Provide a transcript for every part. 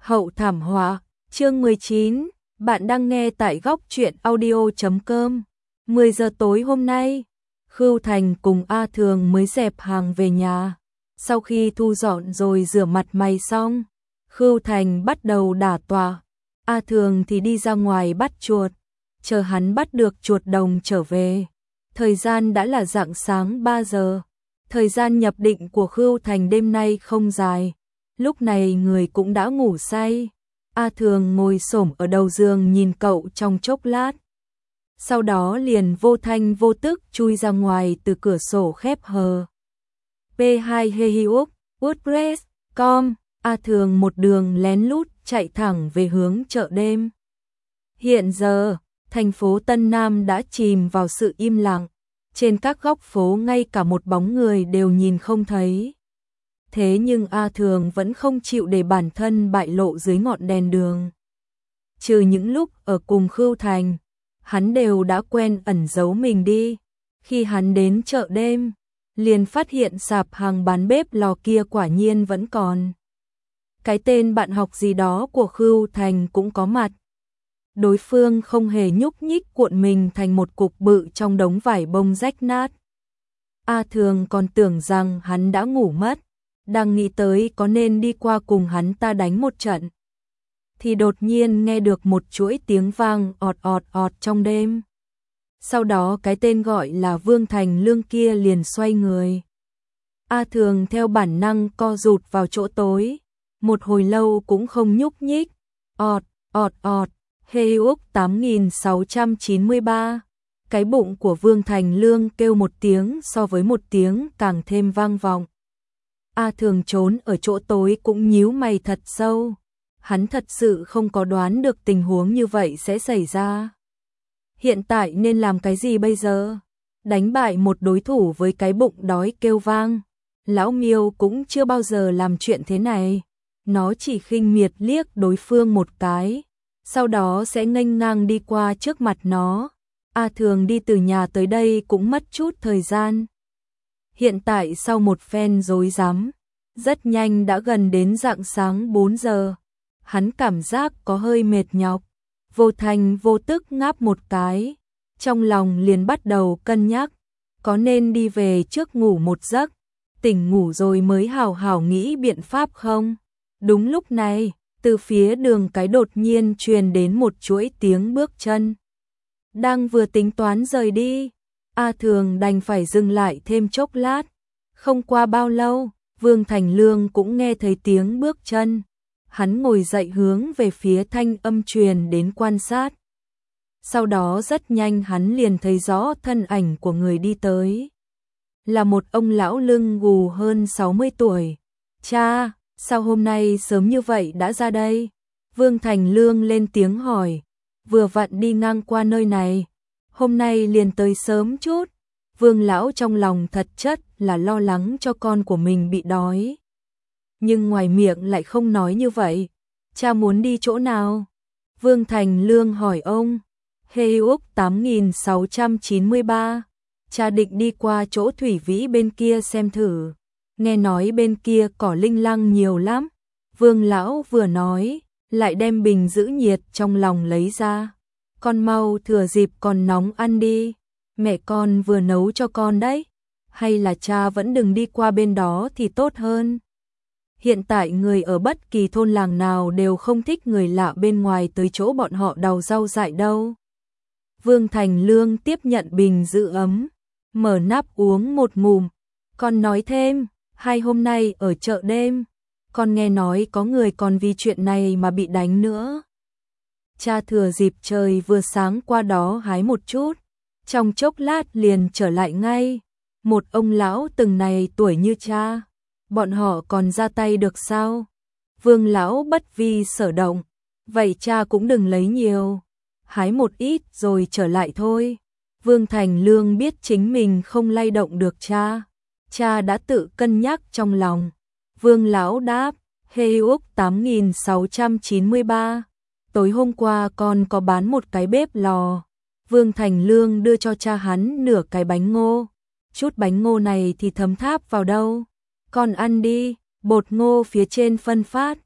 Hậu thảm họa, chương 19, bạn đang nghe tại góc truyện audio.com. 10 giờ tối hôm nay, Khưu Thành cùng A Thường mới dẹp hàng về nhà. Sau khi thu dọn rồi rửa mặt mày xong, Khưu Thành bắt đầu đả tọa. A Thường thì đi ra ngoài bắt chuột, chờ hắn bắt được chuột đồng trở về. Thời gian đã là rạng sáng 3 giờ. Thời gian nhập định của Khưu Thành đêm nay không dài. Lúc này người cũng đã ngủ say. A Thường ngồi xổm ở đầu giường nhìn cậu trong chốc lát. Sau đó liền vô thanh vô tức chui ra ngoài từ cửa sổ khép hờ. P2 Hehiup, WordPress.com. A Thường một đường lén lút chạy thẳng về hướng chợ đêm. Hiện giờ, thành phố Tân Nam đã chìm vào sự im lặng. Trên các góc phố ngay cả một bóng người đều nhìn không thấy. Thế nhưng A Thường vẫn không chịu để bản thân bại lộ dưới ngọn đèn đường. Trừ những lúc ở cùng Khưu Thành, hắn đều đã quen ẩn giấu mình đi. Khi hắn đến chợ đêm, liền phát hiện sạp hàng bán bếp lò kia quả nhiên vẫn còn. Cái tên bạn học gì đó của Khưu Thành cũng có mặt. Đối phương không hề nhúc nhích cuộn mình thành một cục bự trong đống vải bông rách nát. A Thường còn tưởng rằng hắn đã ngủ mất, đang nghĩ tới có nên đi qua cùng hắn ta đánh một trận. Thì đột nhiên nghe được một chuỗi tiếng vang ọt ọt ọt trong đêm. Sau đó cái tên gọi là Vương Thành Lương kia liền xoay người. A Thường theo bản năng co rụt vào chỗ tối, một hồi lâu cũng không nhúc nhích. Ọt, ọt ọt. Hehiup 8693. Cái bụng của Vương Thành Lương kêu một tiếng so với một tiếng càng thêm vang vọng. A Thường trốn ở chỗ tối cũng nhíu mày thật sâu. Hắn thật sự không có đoán được tình huống như vậy sẽ xảy ra. Hiện tại nên làm cái gì bây giờ? Đánh bại một đối thủ với cái bụng đói kêu vang. Lão Miêu cũng chưa bao giờ làm chuyện thế này. Nó chỉ khinh miệt liếc đối phương một cái, sau đó sẽ nghênh ngang đi qua trước mặt nó. A Thường đi từ nhà tới đây cũng mất chút thời gian. Hiện tại sau một phen rối rắm, rất nhanh đã gần đến rạng sáng 4 giờ. Hắn cảm giác có hơi mệt nhọc, vô thành vô tức ngáp một cái, trong lòng liền bắt đầu cân nhắc, có nên đi về trước ngủ một giấc, tỉnh ngủ rồi mới hào hào nghĩ biện pháp không? Đúng lúc này, từ phía đường cái đột nhiên truyền đến một chuỗi tiếng bước chân. Đang vừa tính toán rời đi, A Thường đành phải dừng lại thêm chốc lát. Không qua bao lâu, Vương Thành Lương cũng nghe thấy tiếng bước chân. Hắn ngồi dậy hướng về phía thanh âm truyền đến quan sát. Sau đó rất nhanh hắn liền thấy rõ thân ảnh của người đi tới. Là một ông lão lưng gù hơn 60 tuổi. Cha, sao hôm nay sớm như vậy đã ra đây? Vương Thành Lương lên tiếng hỏi. Vừa vặn đi ngang qua nơi này, hôm nay liền tới sớm chút. Vương lão trong lòng thật chất là lo lắng cho con của mình bị đói. Nhưng ngoài miệng lại không nói như vậy. Cha muốn đi chỗ nào? Vương Thành Lương hỏi ông. Hehiup 8693. Cha định đi qua chỗ Thủy Vĩ bên kia xem thử. Nghe nói bên kia cỏ linh lăng nhiều lắm. Vương lão vừa nói, lại đem bình giữ nhiệt trong lòng lấy ra. Con mau thừa dịp còn nóng ăn đi. Mẹ con vừa nấu cho con đấy. Hay là cha vẫn đừng đi qua bên đó thì tốt hơn. Hiện tại người ở bất kỳ thôn làng nào đều không thích người lạ bên ngoài tới chỗ bọn họ đào rau dại đâu. Vương Thành Lương tiếp nhận bình giữ ấm, mở nắp uống một ngụm. Con nói thêm, 2 hôm nay ở chợ đêm, con nghe nói có người còn vì chuyện này mà bị đánh nữa. Cha thừa dịp trời vừa sáng qua đó hái một chút, trong chốc lát liền trở lại ngay. Một ông lão từng này tuổi như cha, bọn họ còn ra tay được sao? Vương lão bất vi sở động, vậy cha cũng đừng lấy nhiều, hái một ít rồi trở lại thôi. Vương Thành Lương biết chính mình không lay động được cha, cha đã tự cân nhắc trong lòng. Vương lão đáp, Hehiup 8693. Tối hôm qua con có bán một cái bếp lò. Vương Thành Lương đưa cho cha hắn nửa cái bánh ngô. Chút bánh ngô này thì thấm tháp vào đâu? Con ăn đi, bột ngô phía trên phân phát.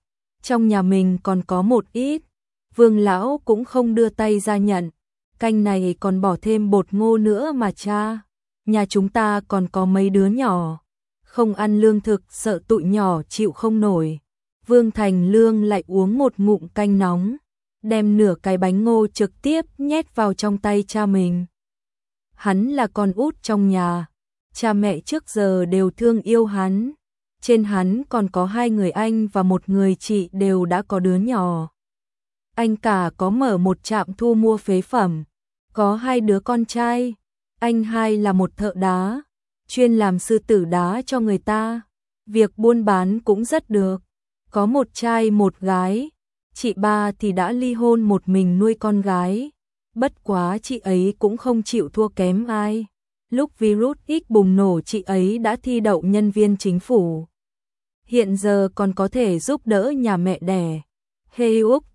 trong nhà mình còn có một ít. Vương lão cũng không đưa tay ra nhận, canh này còn bỏ thêm bột ngô nữa mà cha. Nhà chúng ta còn có mấy đứa nhỏ, không ăn lương thực sợ tụi nhỏ chịu không nổi. Vương Thành Lương lại uống một ngụm canh nóng, đem nửa cái bánh ngô trực tiếp nhét vào trong tay cha mình. Hắn là con út trong nhà, cha mẹ trước giờ đều thương yêu hắn. Trên hắn còn có 2 người anh và 1 người chị đều đã có đứa nhỏ. Anh cả có mở một trạm thu mua phế phẩm, có 2 đứa con trai. Anh hai là một thợ đá, chuyên làm sư tử đá cho người ta. Việc buôn bán cũng rất được, có 1 trai 1 gái. Chị ba thì đã ly hôn một mình nuôi con gái. Bất quá chị ấy cũng không chịu thua kém ai. Lúc virus X bùng nổ chị ấy đã thi đậu nhân viên chính phủ. Hiện giờ còn có thể giúp đỡ nhà mẹ đẻ. Heyuk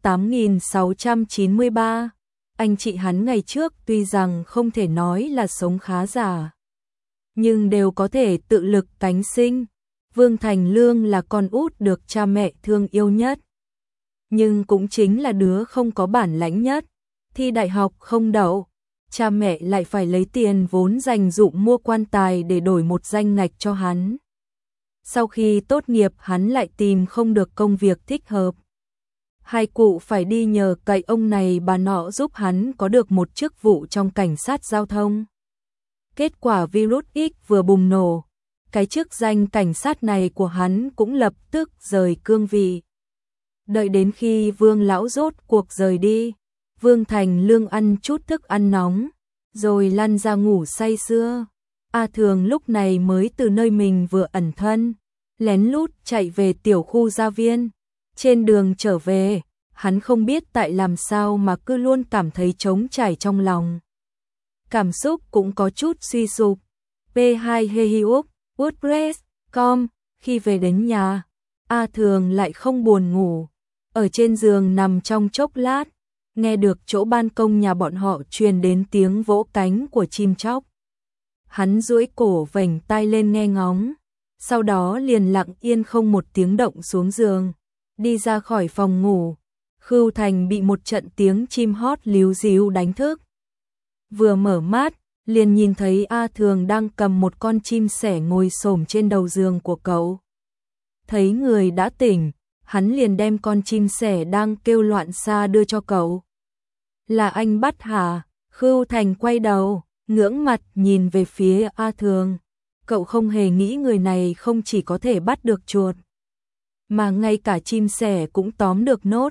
8693. Anh chị hắn ngày trước tuy rằng không thể nói là sống khá giả, nhưng đều có thể tự lực cánh sinh. Vương Thành Lương là con út được cha mẹ thương yêu nhất, nhưng cũng chính là đứa không có bản lãnh nhất. Thi đại học không đậu, cha mẹ lại phải lấy tiền vốn dành dụm mua quan tài để đổi một danh ngạch cho hắn. Sau khi tốt nghiệp hắn lại tìm không được công việc thích hợp. 2 cụ phải đi nhờ cậy ông này bà nọ giúp hắn có được một chức vụ trong cảnh sát giao thông. Kết quả virus X vừa bùng nổ, cái chức danh cảnh sát này của hắn cũng lập tức rời cương vị. Đợi đến khi Vương lão rốt cuộc rời đi, Vương Thành Lương ăn chút thức ăn nóng, rồi lăn ra ngủ say sưa. A Thường lúc này mới từ nơi mình vừa ẩn thân, lén lút chạy về tiểu khu gia viên. Trên đường trở về, hắn không biết tại làm sao mà cứ luôn cảm thấy trống trải trong lòng. Cảm xúc cũng có chút suy sụp. P2 Heyuk, WordPress.com. Khi về đến nhà, A Thường lại không buồn ngủ. Ở trên giường nằm trong chốc lát, nghe được chỗ ban công nhà bọn họ truyền đến tiếng vỗ cánh của chim chóc. Hắn duỗi cổ vểnh tai lên nghe ngóng, sau đó liền lặng yên không một tiếng động xuống giường, đi ra khỏi phòng ngủ. Khưu Thành bị một trận tiếng chim hót líu ríu đánh thức. Vừa mở mắt, liền nhìn thấy A Thường đang cầm một con chim sẻ ngồi xổm trên đầu giường của cậu. Thấy người đã tỉnh, hắn liền đem con chim sẻ đang kêu loạn xạ đưa cho cậu. Là anh bắt hả? Khưu Thành quay đầu, ngưỡng mặt nhìn về phía A Thường. Cậu không hề nghĩ người này không chỉ có thể bắt được chuột, mà ngay cả chim sẻ cũng tóm được nốt.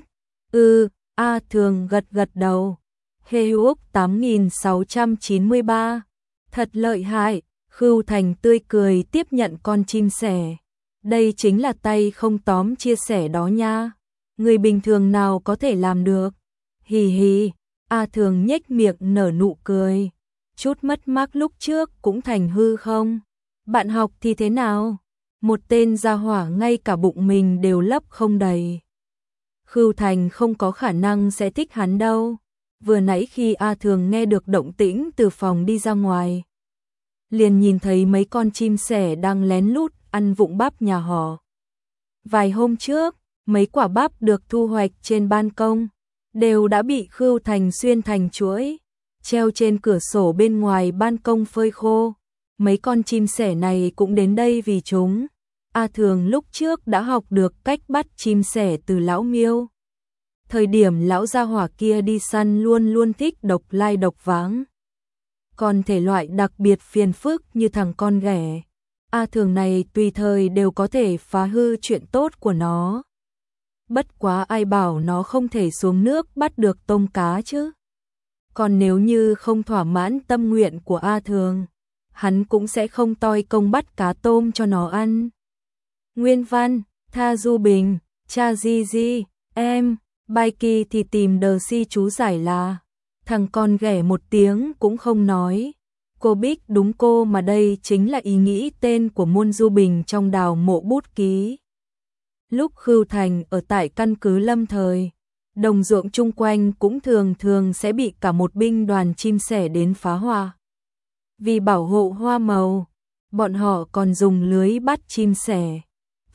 A Thường gật gật đầu. Heyuk 8693. Thật lợi hại. Khưu Thành tươi cười tiếp nhận con chim sẻ. Đây chính là tay không tóm chia sẻ đó nha. Người bình thường nào có thể làm được. Hì hì. A Thường nhếch miệng nở nụ cười. Chút mất mát lúc trước cũng thành hư không? Bạn học thì thế nào? Một tên gia hỏa ngay cả bụng mình đều lấp không đầy. Khưu Thành không có khả năng sẽ thích hắn đâu. Vừa nãy khi A Thường nghe được động tĩnh từ phòng đi ra ngoài, liền nhìn thấy mấy con chim sẻ đang lén lút ăn vụng bắp nhà họ. Vài hôm trước, mấy quả bắp được thu hoạch trên ban công đều đã bị Khưu Thành xuyên thành chuỗi, treo trên cửa sổ bên ngoài ban công phơi khô. Mấy con chim sẻ này cũng đến đây vì chúng. A Thường lúc trước đã học được cách bắt chim sẻ từ lão Miêu. Thời điểm lão gia hỏa kia đi săn luôn luôn thích độc lai độc vãng. Còn thể loại đặc biệt phiền phức như thằng con ghẻ, A Thường này tùy thời đều có thể phá hư chuyện tốt của nó. Bất quá ai bảo nó không thể xuống nước bắt được tôm cá chứ. Còn nếu như không thỏa mãn tâm nguyện của A Thường, hắn cũng sẽ không toi công bắt cá tôm cho nó ăn. Nguyên văn, Tha Du Bình, Cha Di Di, em, Bài Kỳ thì tìm đờ si chú giải là, thằng con ghẻ một tiếng cũng không nói. Cô Bích đúng cô mà đây chính là ý nghĩ tên của Muôn Du Bình trong Đào Mộ Bút Ký. Lúc Khưu Thành ở tại căn cứ Lâm Thời, đồng ruộng chung quanh cũng thường thường sẽ bị cả một binh đoàn chim sẻ đến phá hoa. Vì bảo hộ hoa màu, bọn họ còn dùng lưới bắt chim sẻ.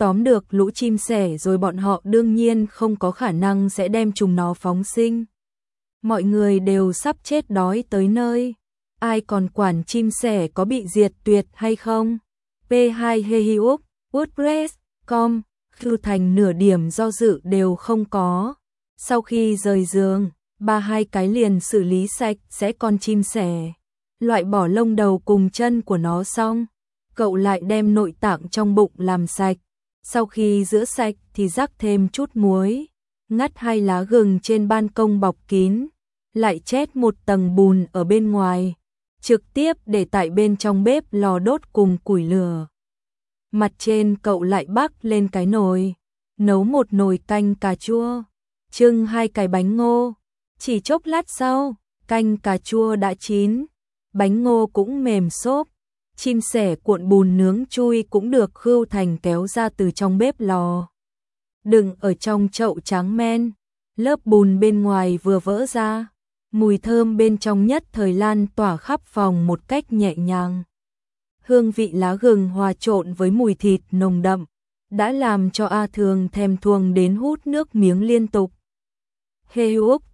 tóm được lũ chim sẻ rồi bọn họ đương nhiên không có khả năng sẽ đem chúng nó phóng sinh. Mọi người đều sắp chết đói tới nơi, ai còn quản chim sẻ có bị diệt tuyệt hay không? P2 Hehiuk, WordPress.com, Khưu Thành nửa điểm do dự đều không có. Sau khi rời giường, ba hai cái liền xử lý sạch sẽ con chim sẻ, loại bỏ lông đầu cùng chân của nó xong, cậu lại đem nội tạng trong bụng làm sạch. Sau khi rửa sạch thì rắc thêm chút muối, ngắt 2 lá gừng trên ban công bọc kín, lại chét một tầng bùn ở bên ngoài, trực tiếp để tại bên trong bếp lò đốt cùng củi lửa. Mặt trên cậu lại bắc lên cái nồi, nấu một nồi canh cà chua, trưng 2 cái bánh ngô. Chỉ chốc lát sau, canh cà chua đã chín, bánh ngô cũng mềm xốp, chim sẻ cuộn bùn nướng chui cũng được Khưu Thành kéo ra từ trong bếp lò. Đừng ở trong chậu tráng men, lớp bùn bên ngoài vừa vỡ ra, mùi thơm bên trong nhất thời lan tỏa khắp phòng một cách nhẹ nhàng. Hương vị lá gừng hòa trộn với mùi thịt nồng đậm, đã làm cho A Thường thèm thuồng đến hút nước miếng liên tục. Hehiuk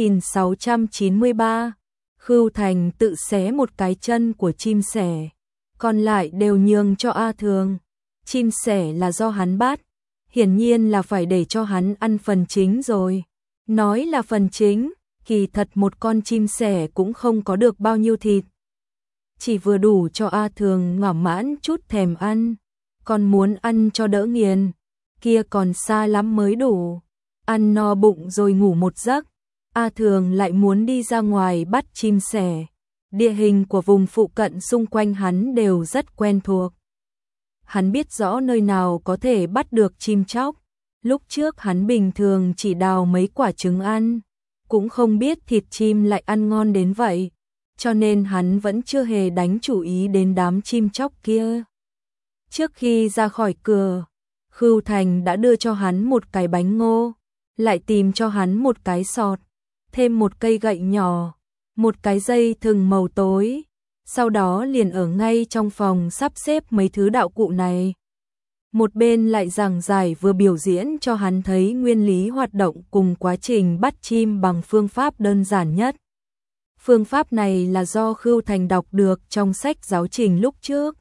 8693, Khưu Thành tự xé một cái chân của chim sẻ, còn lại đều nhường cho A Thường. Chim sẻ là do hắn bắt, hiển nhiên là phải để cho hắn ăn phần chính rồi. Nói là phần chính, kỳ thật một con chim sẻ cũng không có được bao nhiêu thịt. Chỉ vừa đủ cho A Thường ngỏa mãn chút thèm ăn, còn muốn ăn cho đỡ nghiền, kia còn xa lắm mới đủ. Ăn no bụng rồi ngủ một giấc, A Thường lại muốn đi ra ngoài bắt chim sẻ. Địa hình của vùng phụ cận xung quanh hắn đều rất quen thuộc. Hắn biết rõ nơi nào có thể bắt được chim chóc. Lúc trước hắn bình thường chỉ đào mấy quả trứng ăn, cũng không biết thịt chim lại ăn ngon đến vậy, cho nên hắn vẫn chưa hề đánh chủ ý đến đám chim chóc kia. Trước khi ra khỏi cửa, Khưu Thành đã đưa cho hắn một cái bánh ngô, lại tìm cho hắn một cái sọt, thêm một cây gậy nhỏ, một cái dây thừng màu tối, sau đó liền ở ngay trong phòng sắp xếp mấy thứ đạo cụ này. Một bên lại giảng giải vừa biểu diễn cho hắn thấy nguyên lý hoạt động cùng quá trình bắt chim bằng phương pháp đơn giản nhất. Phương pháp này là do Khưu Thành đọc được trong sách giáo trình lúc trước.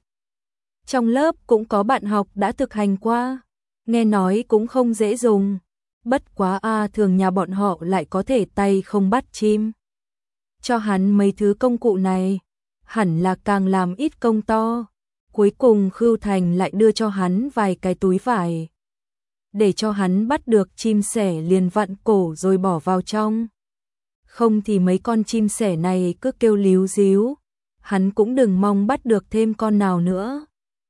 Trong lớp cũng có bạn học đã thực hành qua, nghe nói cũng không dễ dùng. Bất quá A Thường nhà bọn họ lại có thể tay không bắt chim. Cho hắn mấy thứ công cụ này, hẳn là càng làm ít công to. Cuối cùng Khưu Thành lại đưa cho hắn vài cái túi vải, để cho hắn bắt được chim sẻ liền vặn cổ rồi bỏ vào trong. Không thì mấy con chim sẻ này cứ kêu líu díu, hắn cũng đừng mong bắt được thêm con nào nữa.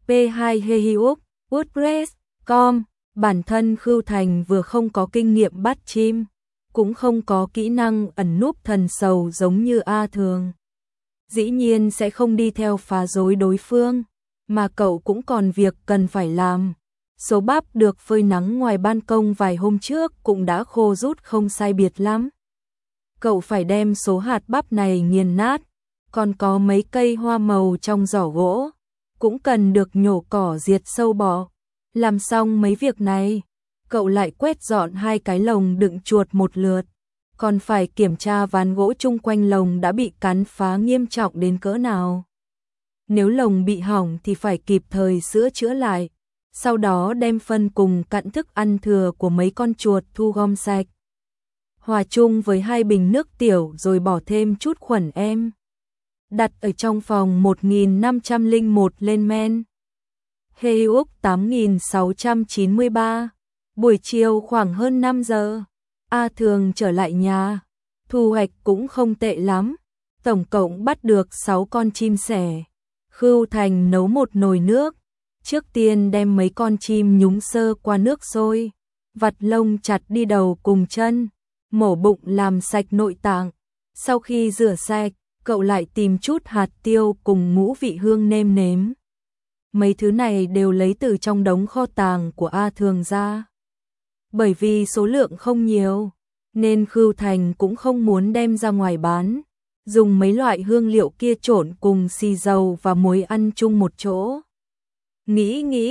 P2 Hehiuk, WordPress.com. Bản thân Khưu Thành vừa không có kinh nghiệm bắt chim, cũng không có kỹ năng ẩn núp thần sầu giống như A Thường. Dĩ nhiên sẽ không đi theo phá rối đối phương, mà cậu cũng còn việc cần phải làm. Số bắp được phơi nắng ngoài ban công vài hôm trước cũng đã khô rút không sai biệt lắm. Cậu phải đem số hạt bắp này nghiền nát, còn có mấy cây hoa màu trong giỏ gỗ, cũng cần được nhổ cỏ diệt sâu bọ. Làm xong mấy việc này, cậu lại quét dọn 2 cái lồng đựng chuột một lượt, còn phải kiểm tra ván gỗ chung quanh lồng đã bị cắn phá nghiêm trọng đến cỡ nào. Nếu lồng bị hỏng thì phải kịp thời sửa chữa lại, sau đó đem phân cùng cặn thức ăn thừa của mấy con chuột thu gom sạch, hòa chung với 2 bình nước tiểu rồi bỏ thêm chút khuẩn em. Đặt ở trong phòng 1501 lên men. Hehiuk 8693. Buổi chiều khoảng hơn 5 giờ, A Thường trở lại nhà. Thu hoạch cũng không tệ lắm, tổng cộng bắt được 6 con chim sẻ. Khưu Thành nấu một nồi nước, trước tiên đem mấy con chim nhúng sơ qua nước sôi, vặt lông chặt đi đầu cùng chân, mổ bụng làm sạch nội tạng. Sau khi rửa sạch, cậu lại tìm chút hạt tiêu cùng ngũ vị hương nêm nếm. Mấy thứ này đều lấy từ trong đống kho tàng của A Thường ra. Bởi vì số lượng không nhiều, nên Khưu Thành cũng không muốn đem ra ngoài bán. Dùng mấy loại hương liệu kia trộn cùng xì dầu và muối ăn chung một chỗ. Nghĩ,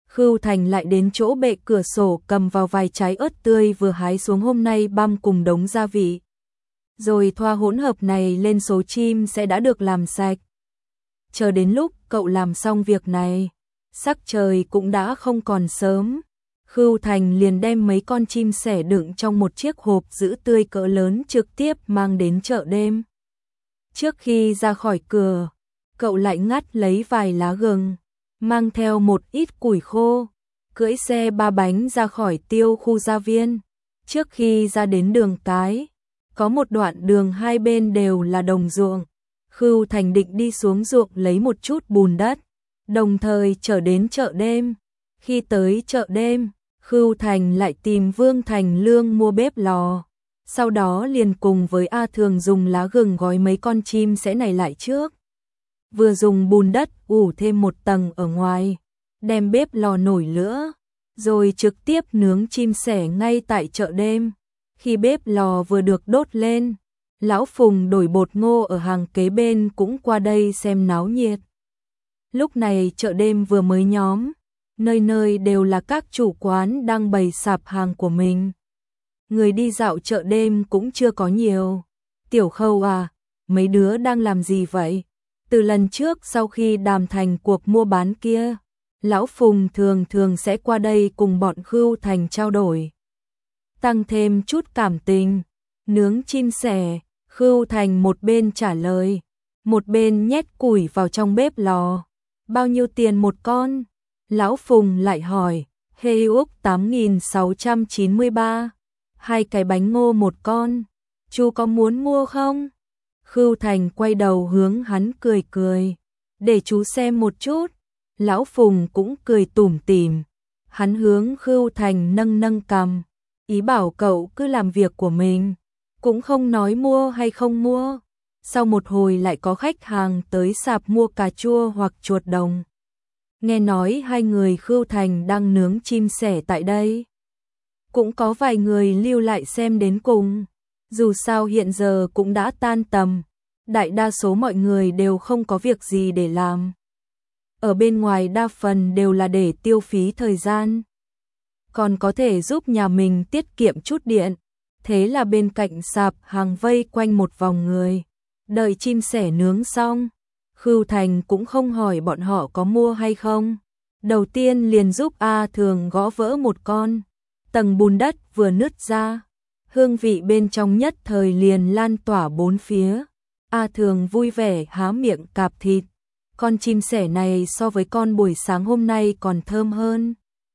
Khưu Thành lại đến chỗ bệ cửa sổ cầm vào vài trái ớt tươi vừa hái xuống hôm nay băm cùng đống gia vị. Rồi thoa hỗn hợp này lên số chim sẽ đã được làm sạch. Chờ đến lúc cậu làm xong việc này, sắc trời cũng đã không còn sớm. Khưu Thành liền đem mấy con chim sẻ đựng trong một chiếc hộp giữ tươi cỡ lớn trực tiếp mang đến chợ đêm. Trước khi ra khỏi cửa, cậu lại ngắt lấy vài lá gừng, mang theo một ít củi khô, cưỡi xe 3 bánh ra khỏi Tiêu khu gia viên. Trước khi ra đến đường cái, có một đoạn đường hai bên đều là đồng ruộng. Khưu Thành định đi xuống ruộng lấy một chút bùn đất, đồng thời trở đến chợ đêm. Khi tới chợ đêm, Khưu Thành lại tìm Vương Thành Lương mua bếp lò. Sau đó liền cùng với A Thường dùng lá gừng gói mấy con chim sẻ này lại trước. Vừa dùng bùn đất ủ thêm một tầng ở ngoài, đem bếp lò nổi lửa, rồi trực tiếp nướng chim sẻ ngay tại chợ đêm. Khi bếp lò vừa được đốt lên, Lão Phùng đổi bột ngô ở hàng kế bên cũng qua đây xem náo nhiệt. Lúc này chợ đêm vừa mới nhóm, nơi nơi đều là các chủ quán đang bày sạp hàng của mình. Người đi dạo chợ đêm cũng chưa có nhiều. Tiểu Khâu à, mấy đứa đang làm gì vậy? Từ lần trước sau khi đàm thành cuộc mua bán kia, Lão Phùng thường thường sẽ qua đây cùng bọn Khưu Thành trao đổi, tăng thêm chút cảm tình. Nướng chim sẻ, Khưu Thành một bên trả lời, một bên nhét củi vào trong bếp lò. Bao nhiêu tiền một con? Lão Phùng lại hỏi. Hê Úc 8.693, 2 cái bánh ngô một con. Chú có muốn mua không? Khưu Thành quay đầu hướng hắn cười cười. Để chú xem một chút. Lão Phùng cũng cười tủm tỉm. Hắn hướng Khưu Thành nâng nâng cằm, ý bảo cậu cứ làm việc của mình, cũng không nói mua hay không mua. Sau một hồi lại có khách hàng tới sạp mua cà chua hoặc chuột đồng. Nghe nói hai người Khưu Thành đang nướng chim sẻ tại đây, cũng có vài người lưu lại xem đến cùng. Dù sao hiện giờ cũng đã tan tầm, đại đa số mọi người đều không có việc gì để làm. Ở bên ngoài đa phần đều là để tiêu phí thời gian, còn có thể giúp nhà mình tiết kiệm chút điện. Thế là bên cạnh sạp hàng vây quanh một vòng người, đợi chim sẻ nướng xong. Khưu Thành cũng không hỏi bọn họ có mua hay không. Đầu tiên liền giúp A Thường gõ vỡ một con. Tầng bùn đất vừa nứt ra, hương vị bên trong nhất thời liền lan tỏa bốn phía. A Thường vui vẻ há miệng cạp thịt. Con chim sẻ này so với con buổi sáng hôm nay còn thơm hơn.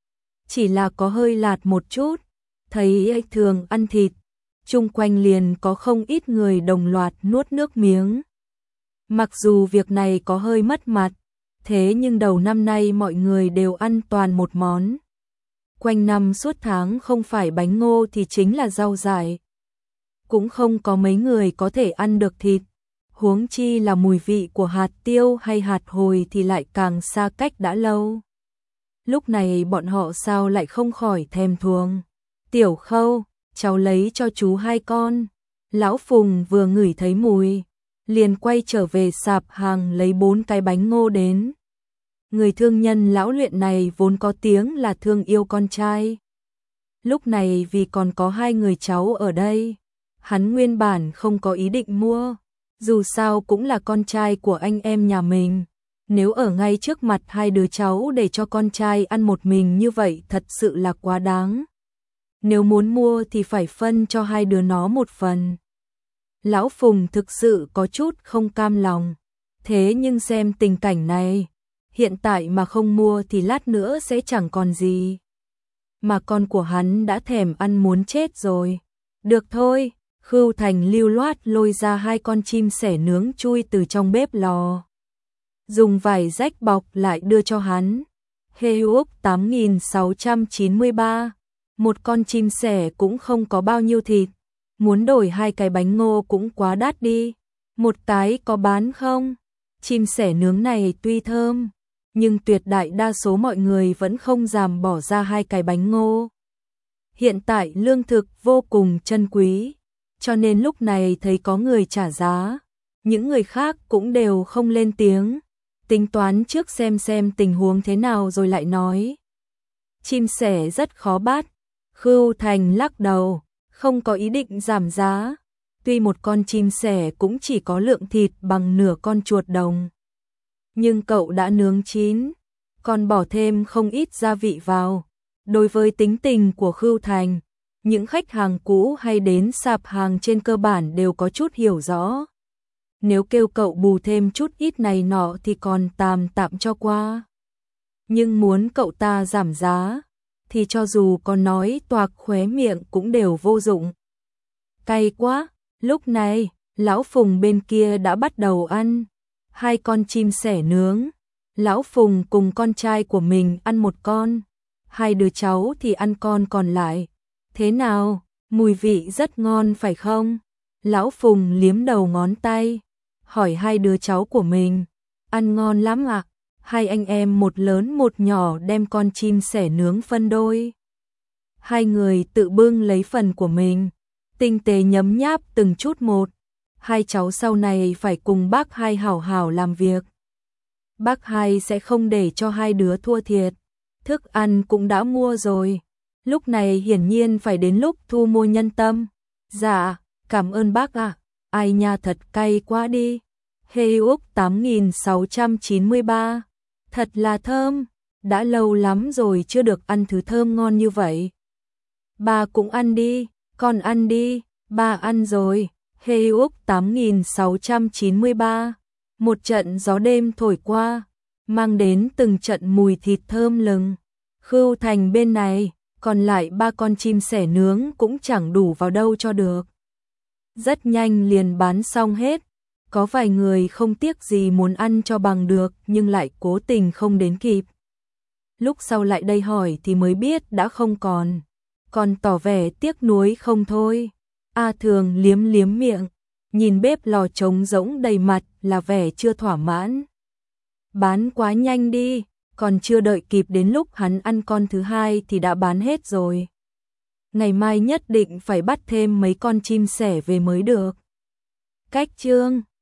Chỉ là có hơi lạt một chút. Thấy A Thường ăn thịt, chung quanh liền có không ít người đồng loạt nuốt nước miếng. Mặc dù việc này có hơi mất mặt, thế nhưng đầu năm nay mọi người đều ăn toàn một món. Quanh năm suốt tháng không phải bánh ngô thì chính là rau dại. Cũng không có mấy người có thể ăn được thịt. Huống chi là mùi vị của hạt tiêu hay hạt hồi thì lại càng xa cách đã lâu. Lúc này bọn họ sao lại không khỏi thèm thuồng. Tiểu Khâu, cháu lấy cho chú 2 con. Lão Phùng vừa ngửi thấy mùi, liền quay trở về sạp hàng lấy 4 cái bánh ngô đến. Người thương nhân lão luyện này vốn có tiếng là thương yêu con trai. Lúc này vì còn có 2 người cháu ở đây, hắn nguyên bản không có ý định mua. Dù sao cũng là con trai của anh em nhà mình. Nếu ở ngay trước mặt 2 đứa cháu để cho con trai ăn một mình như vậy thật sự là quá đáng. Nếu muốn mua thì phải phân cho 2 đứa nó một phần. Lão Phùng thực sự có chút không cam lòng. Thế nhưng xem tình cảnh này, hiện tại mà không mua thì lát nữa sẽ chẳng còn gì. Mà con của hắn đã thèm ăn muốn chết rồi. Được thôi, Khưu Thành lưu loát lôi ra 2 con chim sẻ nướng chui từ trong bếp lò. Dùng vải rách bọc lại đưa cho hắn. Hê Úc 8.693, một con chim sẻ cũng không có bao nhiêu thịt. Muốn đổi 2 cái bánh ngô cũng quá đắt đi. Một cái có bán không? Chim sẻ nướng này tuy thơm, nhưng tuyệt đại đa số mọi người vẫn không dám bỏ ra 2 cái bánh ngô. Hiện tại lương thực vô cùng chân quý, cho nên lúc này thấy có người trả giá, những người khác cũng đều không lên tiếng. Tính toán trước xem tình huống thế nào rồi lại nói. chim sẻ rất khó bắt. Khưu Thành lắc đầu, không có ý định giảm giá. Tuy một con chim sẻ cũng chỉ có lượng thịt bằng nửa con chuột đồng, nhưng cậu đã nướng chín, còn bỏ thêm không ít gia vị vào. Đối với tính tình của Khưu Thành, những khách hàng cũ hay đến sạp hàng trên cơ bản đều có chút hiểu rõ. Nếu kêu cậu bù thêm chút ít này nọ thì còn tạm tạm cho qua. Nhưng muốn cậu ta giảm giá, thì cho dù có nói toạc khóe miệng cũng đều vô dụng. Cay quá, lúc này, Lão Phùng bên kia đã bắt đầu ăn. 2 con chim sẻ nướng. Lão Phùng cùng con trai của mình ăn một con. 2 đứa cháu thì ăn con còn lại. Thế nào, mùi vị rất ngon phải không? Lão Phùng liếm đầu ngón tay, hỏi 2 đứa cháu của mình. Ăn ngon lắm ạ. 2 anh em một lớn một nhỏ đem con chim sẻ nướng phân đôi. 2 người tự bưng lấy phần của mình, tinh tế nhấm nháp từng chút một. 2 cháu sau này phải cùng bác Hai hảo hảo làm việc. Bác Hai sẽ không để cho 2 đứa thua thiệt. Thức ăn cũng đã mua rồi. Lúc này hiển nhiên phải đến lúc thu mua nhân tâm. Dạ, cảm ơn bác ạ. Ai nha, thật cay quá đi. Hê Úc 8693. Thật là thơm. Đã lâu lắm rồi chưa được ăn thứ thơm ngon như vậy. Bà cũng ăn đi, con ăn đi. Bà ăn rồi. Hê Úc 8693. Một trận gió đêm thổi qua, mang đến từng trận mùi thịt thơm lừng. Khưu Thành bên này, còn lại 3 con chim sẻ nướng cũng chẳng đủ vào đâu cho được. Rất nhanh liền bán xong hết. Có vài người không tiếc gì muốn ăn cho bằng được nhưng lại cố tình không đến kịp. Lúc sau lại đây hỏi thì mới biết đã không còn tỏ vẻ tiếc nuối không thôi. A Thường liếm liếm miệng, nhìn bếp lò trống rỗng đầy mặt là vẻ chưa thỏa mãn. Bán quá nhanh đi, còn chưa đợi kịp đến lúc hắn ăn con thứ 2 thì đã bán hết rồi. Ngày mai nhất định phải bắt thêm mấy con chim sẻ về mới được. Cách chương